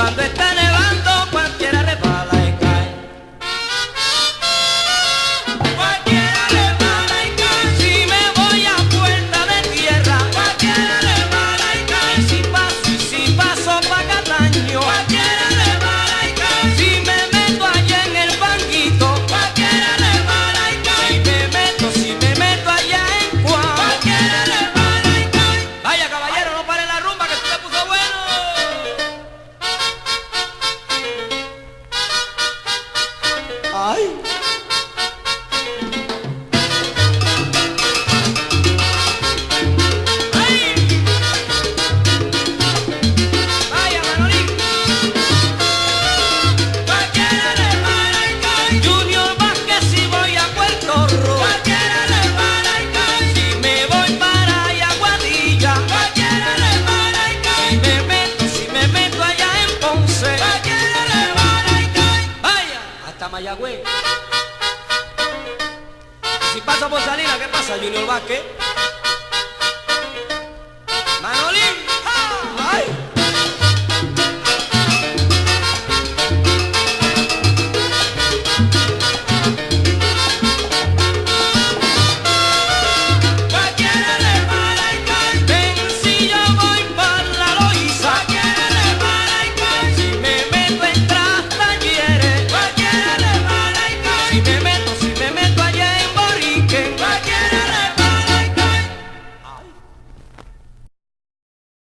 Cuando está nevando cualquiera resbala y cae. Cualquiera resbala y cae. Si me voy a Puerta de Tierra, cualquiera resbala y cae. Si paso pa' Cataño, cualquiera resbala y cae. Si me meto allá en el banquito, cualquiera resbala y cae. Si me meto allá en Juan, cualquiera resbala y cae. Vaya caballero, no pare la rumba que esto se puso bueno. Ay. Vaya Manolín. Cualquiera resbala y cae. Junior Vázquez si voy a Puerto Rico, cualquiera resbala y cae. Si me voy para Aguadilla, cualquiera resbala y cae. Si me meto allá en Ponce, cualquiera resbala y cae. Vaya, hasta Mayagüez. Si paso por Salinas, ¿qué pasa, Junior Vázquez?